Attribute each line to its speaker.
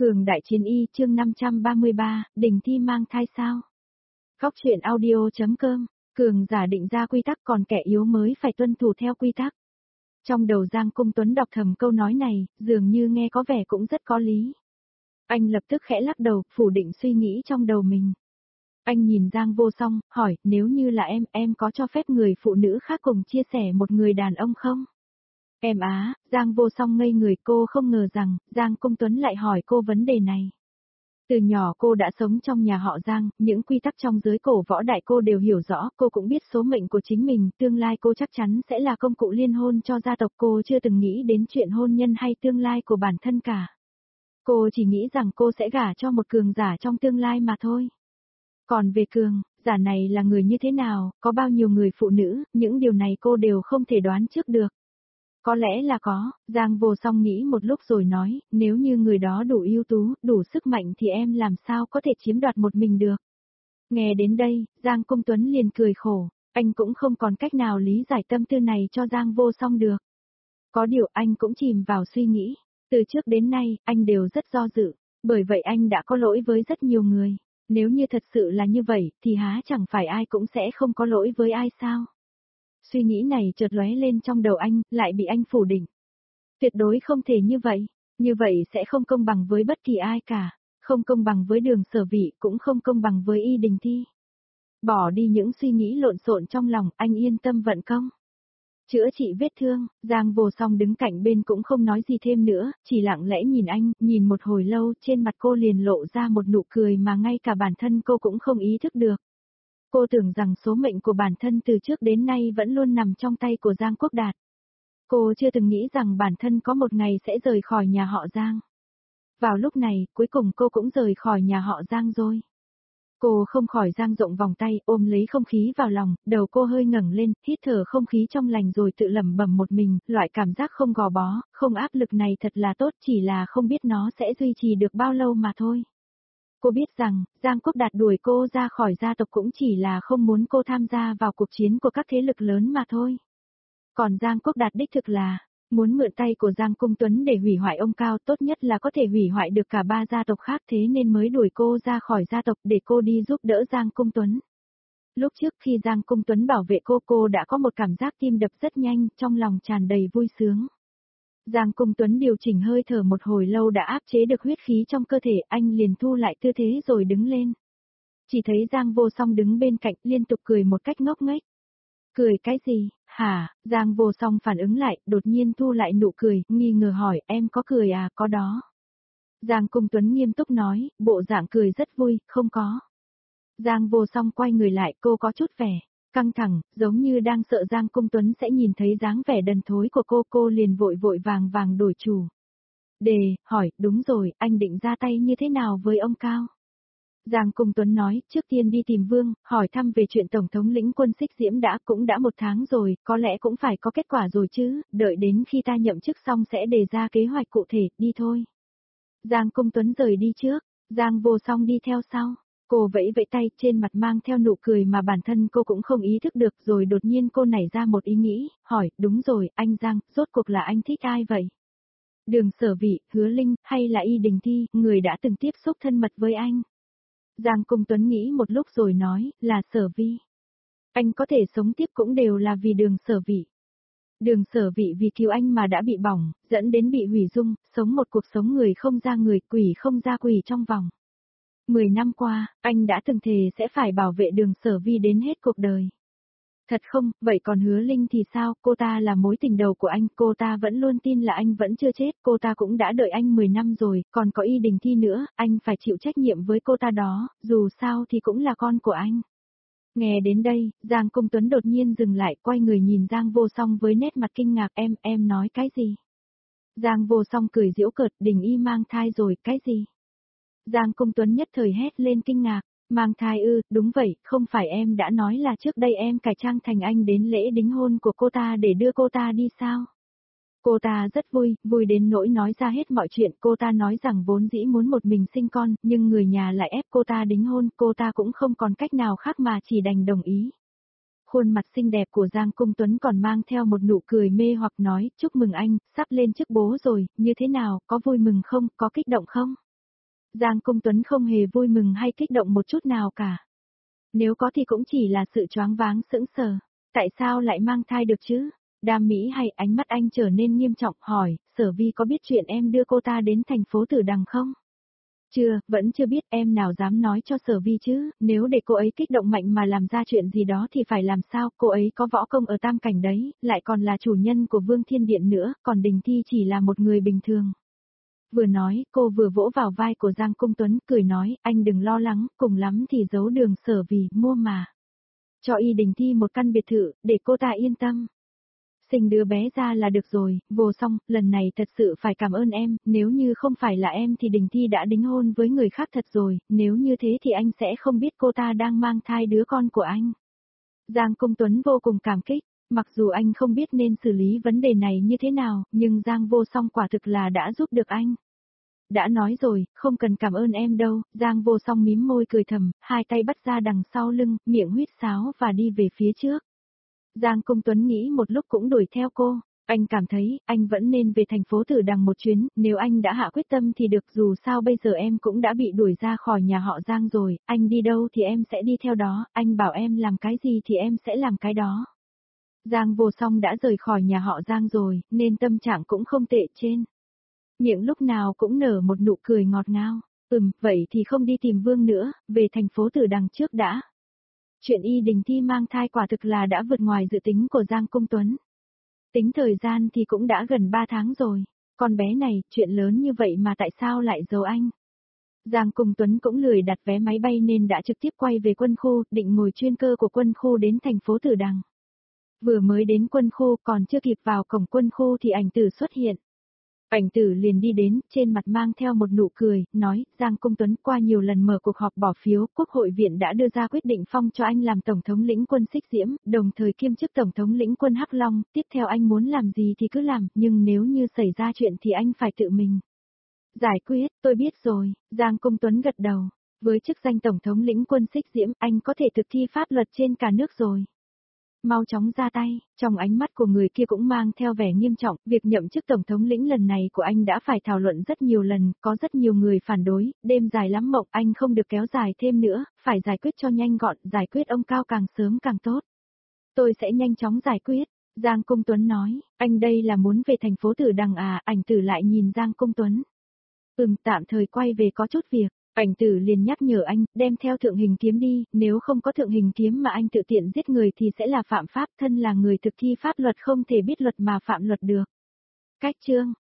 Speaker 1: Cường đại chiến y chương 533, đình thi mang thai sao? Góc truyện audio.com, cường giả định ra quy tắc còn kẻ yếu mới phải tuân thủ theo quy tắc. Trong đầu Giang Cung Tuấn đọc thầm câu nói này, dường như nghe có vẻ cũng rất có lý. Anh lập tức khẽ lắc đầu, phủ định suy nghĩ trong đầu mình. Anh nhìn Giang Vô Song, hỏi, nếu như là em có cho phép người phụ nữ khác cùng chia sẻ một người đàn ông không? Em á, Giang Vô Song ngây người, cô không ngờ rằng, Giang Cung Tuấn lại hỏi cô vấn đề này. Từ nhỏ cô đã sống trong nhà họ Giang, những quy tắc trong giới cổ võ đại cô đều hiểu rõ, cô cũng biết số mệnh của chính mình, tương lai cô chắc chắn sẽ là công cụ liên hôn cho gia tộc, cô chưa từng nghĩ đến chuyện hôn nhân hay tương lai của bản thân cả. Cô chỉ nghĩ rằng cô sẽ gả cho một cường giả trong tương lai mà thôi. Còn về cường giả này là người như thế nào, có bao nhiêu người phụ nữ, những điều này cô đều không thể đoán trước được. Có lẽ là có, Giang Vô Song nghĩ một lúc rồi nói, nếu như người đó đủ ưu tú, đủ sức mạnh thì em làm sao có thể chiếm đoạt một mình được. Nghe đến đây, Giang Cung Tuấn liền cười khổ, anh cũng không còn cách nào lý giải tâm tư này cho Giang Vô Song được. Có điều anh cũng chìm vào suy nghĩ, từ trước đến nay, anh đều rất do dự, bởi vậy anh đã có lỗi với rất nhiều người. Nếu như thật sự là như vậy, thì há chẳng phải ai cũng sẽ không có lỗi với ai sao? Suy nghĩ này chợt lóe lên trong đầu anh, lại bị anh phủ định. Tuyệt đối không thể như vậy sẽ không công bằng với bất kỳ ai cả, không công bằng với Đường Sở Vị, cũng không công bằng với Y Đình Thi. Bỏ đi những suy nghĩ lộn xộn trong lòng, anh yên tâm vận công. Chữa trị vết thương, Giang Vô Song đứng cạnh bên cũng không nói gì thêm nữa, chỉ lặng lẽ nhìn anh, nhìn một hồi lâu, trên mặt cô liền lộ ra một nụ cười mà ngay cả bản thân cô cũng không ý thức được. Cô tưởng rằng số mệnh của bản thân từ trước đến nay vẫn luôn nằm trong tay của Giang Quốc Đạt. Cô chưa từng nghĩ rằng bản thân có một ngày sẽ rời khỏi nhà họ Giang. Vào lúc này, cuối cùng cô cũng rời khỏi nhà họ Giang rồi. Cô không khỏi dang rộng vòng tay, ôm lấy không khí vào lòng, đầu cô hơi ngẩng lên, hít thở không khí trong lành rồi tự lẩm bẩm một mình, loại cảm giác không gò bó, không áp lực này thật là tốt, chỉ là không biết nó sẽ duy trì được bao lâu mà thôi. Cô biết rằng, Giang Quốc Đạt đuổi cô ra khỏi gia tộc cũng chỉ là không muốn cô tham gia vào cuộc chiến của các thế lực lớn mà thôi. Còn Giang Quốc Đạt đích thực là, muốn mượn tay của Giang Cung Tuấn để hủy hoại ông Cao, tốt nhất là có thể hủy hoại được cả ba gia tộc khác, thế nên mới đuổi cô ra khỏi gia tộc để cô đi giúp đỡ Giang Cung Tuấn. Lúc trước khi Giang Cung Tuấn bảo vệ cô đã có một cảm giác tim đập rất nhanh, trong lòng tràn đầy vui sướng. Giang Cung Tuấn điều chỉnh hơi thở một hồi lâu đã áp chế được huyết khí trong cơ thể, anh liền thu lại tư thế rồi đứng lên. Chỉ thấy Giang Vô Song đứng bên cạnh liên tục cười một cách ngốc nghếch. Cười cái gì, hả? Giang Vô Song phản ứng lại, đột nhiên thu lại nụ cười, nghi ngờ hỏi, em có cười à, có đó. Giang Cung Tuấn nghiêm túc nói, bộ dạng cười rất vui, không có. Giang Vô Song quay người lại, cô có chút vẻ căng thẳng, giống như đang sợ Giang Cung Tuấn sẽ nhìn thấy dáng vẻ đần thối của cô liền vội vàng đổi chủ. Hỏi, đúng rồi, anh định ra tay như thế nào với ông Cao? Giang Cung Tuấn nói, trước tiên đi tìm Vương, hỏi thăm về chuyện Tổng thống lĩnh quân Xích Diễm cũng đã 1 tháng rồi, có lẽ cũng phải có kết quả rồi chứ, đợi đến khi ta nhậm chức xong sẽ đề ra kế hoạch cụ thể, đi thôi. Giang Cung Tuấn rời đi trước, Giang Vô Song đi theo sau. Cô vẫy vẫy tay, trên mặt mang theo nụ cười mà bản thân cô cũng không ý thức được, rồi đột nhiên cô nảy ra một ý nghĩ, hỏi, đúng rồi, anh Giang, rốt cuộc là anh thích ai vậy? Đường Sở Vị, Hứa Linh, hay là Y Đình Thi, người đã từng tiếp xúc thân mật với anh? Giang Cung Tuấn nghĩ một lúc rồi nói, là Sở Vi. Anh có thể sống tiếp cũng đều là vì Đường Sở Vị. Đường Sở Vị vì cứu anh mà đã bị bỏng, dẫn đến bị hủy dung, sống một cuộc sống người không ra người, quỷ không ra quỷ trong vòng 10 năm qua, anh đã từng thề sẽ phải bảo vệ Đường Sở Vi đến hết cuộc đời. Thật không, vậy còn Hứa Linh thì sao, cô ta là mối tình đầu của anh, cô ta vẫn luôn tin là anh vẫn chưa chết, cô ta cũng đã đợi anh 10 năm rồi, còn có Y Đình Thi nữa, anh phải chịu trách nhiệm với cô ta đó, dù sao thì cũng là con của anh. Nghe đến đây, Giang Cung Tuấn đột nhiên dừng lại, quay người nhìn Giang Vô Song với nét mặt kinh ngạc, em nói cái gì? Giang Vô Song cười giễu cợt, Đình Y mang thai rồi, cái gì? Giang Cung Tuấn nhất thời hét lên kinh ngạc. Mang thai ư, đúng vậy, không phải em đã nói là trước đây em cải trang thành anh đến lễ đính hôn của cô ta để đưa cô ta đi sao? Cô ta rất vui đến nỗi nói ra hết mọi chuyện, cô ta nói rằng vốn dĩ muốn một mình sinh con, nhưng người nhà lại ép cô ta đính hôn, cô ta cũng không còn cách nào khác mà chỉ đành đồng ý. Khuôn mặt xinh đẹp của Giang Cung Tuấn còn mang theo một nụ cười mê hoặc nói, chúc mừng anh, sắp lên chức bố rồi, như thế nào, có vui mừng không, có kích động không? Giang Cung Tuấn không hề vui mừng hay kích động một chút nào cả. Nếu có thì cũng chỉ là sự choáng váng sững sờ. Tại sao lại mang thai được chứ? Đam Mỹ hay ánh mắt anh trở nên nghiêm trọng hỏi, Sở Vi có biết chuyện em đưa cô ta đến thành phố Tử Đằng không? Chưa, vẫn chưa biết, em nào dám nói cho Sở Vi chứ, nếu để cô ấy kích động mạnh mà làm ra chuyện gì đó thì phải làm sao, cô ấy có võ công ở tam cảnh đấy, lại còn là chủ nhân của Vương Thiên Điện nữa, còn Đình Thi chỉ là một người bình thường. Vừa nói, cô vừa vỗ vào vai của Giang Cung Tuấn, cười nói, anh đừng lo lắng, cùng lắm thì giấu đường Sở Vi, mua mà. Cho y Đình Thi một căn biệt thự, để cô ta yên tâm. Sinh đứa bé ra là được rồi, Vô Song, lần này thật sự phải cảm ơn em, nếu như không phải là em thì Đình Thi đã đính hôn với người khác thật rồi, nếu như thế thì anh sẽ không biết cô ta đang mang thai đứa con của anh. Giang Cung Tuấn vô cùng cảm kích, mặc dù anh không biết nên xử lý vấn đề này như thế nào, nhưng Giang Vô Song quả thực là đã giúp được anh. Đã nói rồi, không cần cảm ơn em đâu, Giang Vô Song mím môi cười thầm, hai tay bắt ra đằng sau lưng, miệng huýt sáo và đi về phía trước. Giang Cung Tuấn nghĩ một lúc cũng đuổi theo cô, anh cảm thấy, anh vẫn nên về thành phố Tử Đằng một chuyến, nếu anh đã hạ quyết tâm thì được, dù sao bây giờ em cũng đã bị đuổi ra khỏi nhà họ Giang rồi, anh đi đâu thì em sẽ đi theo đó, anh bảo em làm cái gì thì em sẽ làm cái đó. Giang Vô Song đã rời khỏi nhà họ Giang rồi, nên tâm trạng cũng không tệ trên. Miệng lúc nào cũng nở một nụ cười ngọt ngào, vậy thì không đi tìm Vương nữa, về thành phố Tử Đằng trước đã. Chuyện Y Đình Thi mang thai quả thực là đã vượt ngoài dự tính của Giang Cung Tuấn. Tính thời gian thì cũng đã gần 3 tháng rồi, con bé này, chuyện lớn như vậy mà tại sao lại giấu anh? Giang Cung Tuấn cũng lười đặt vé máy bay nên đã trực tiếp quay về quân khu, định ngồi chuyên cơ của quân khu đến thành phố Tử Đằng. Vừa mới đến quân khu còn chưa kịp vào cổng quân khu thì ảnh tử xuất hiện. Ảnh tử liền đi đến, trên mặt mang theo một nụ cười, nói, Giang Cung Tuấn qua nhiều lần mở cuộc họp bỏ phiếu, Quốc hội viện đã đưa ra quyết định phong cho anh làm Tổng thống lĩnh quân Xích Diễm, đồng thời kiêm chức Tổng thống lĩnh quân Hắc Long, tiếp theo anh muốn làm gì thì cứ làm, nhưng nếu như xảy ra chuyện thì anh phải tự mình giải quyết, tôi biết rồi, Giang Cung Tuấn gật đầu, với chức danh Tổng thống lĩnh quân Xích Diễm, anh có thể thực thi pháp luật trên cả nước rồi. Mau chóng ra tay, trong ánh mắt của người kia cũng mang theo vẻ nghiêm trọng, việc nhậm chức Tổng thống lĩnh lần này của anh đã phải thảo luận rất nhiều lần, có rất nhiều người phản đối, đêm dài lắm mộng, anh không được kéo dài thêm nữa, phải giải quyết cho nhanh gọn, giải quyết ông Cao càng sớm càng tốt. Tôi sẽ nhanh chóng giải quyết, Giang Cung Tuấn nói, anh đây là muốn về thành phố Tử Đằng à, ảnh tử lại nhìn Giang Cung Tuấn. Tạm thời quay về có chút việc. Ảnh tử liền nhắc nhở anh, đem theo thượng hình kiếm đi, nếu không có thượng hình kiếm mà anh tự tiện giết người thì sẽ là phạm pháp, thân là người thực thi pháp luật không thể biết luật mà phạm luật được. Cách chương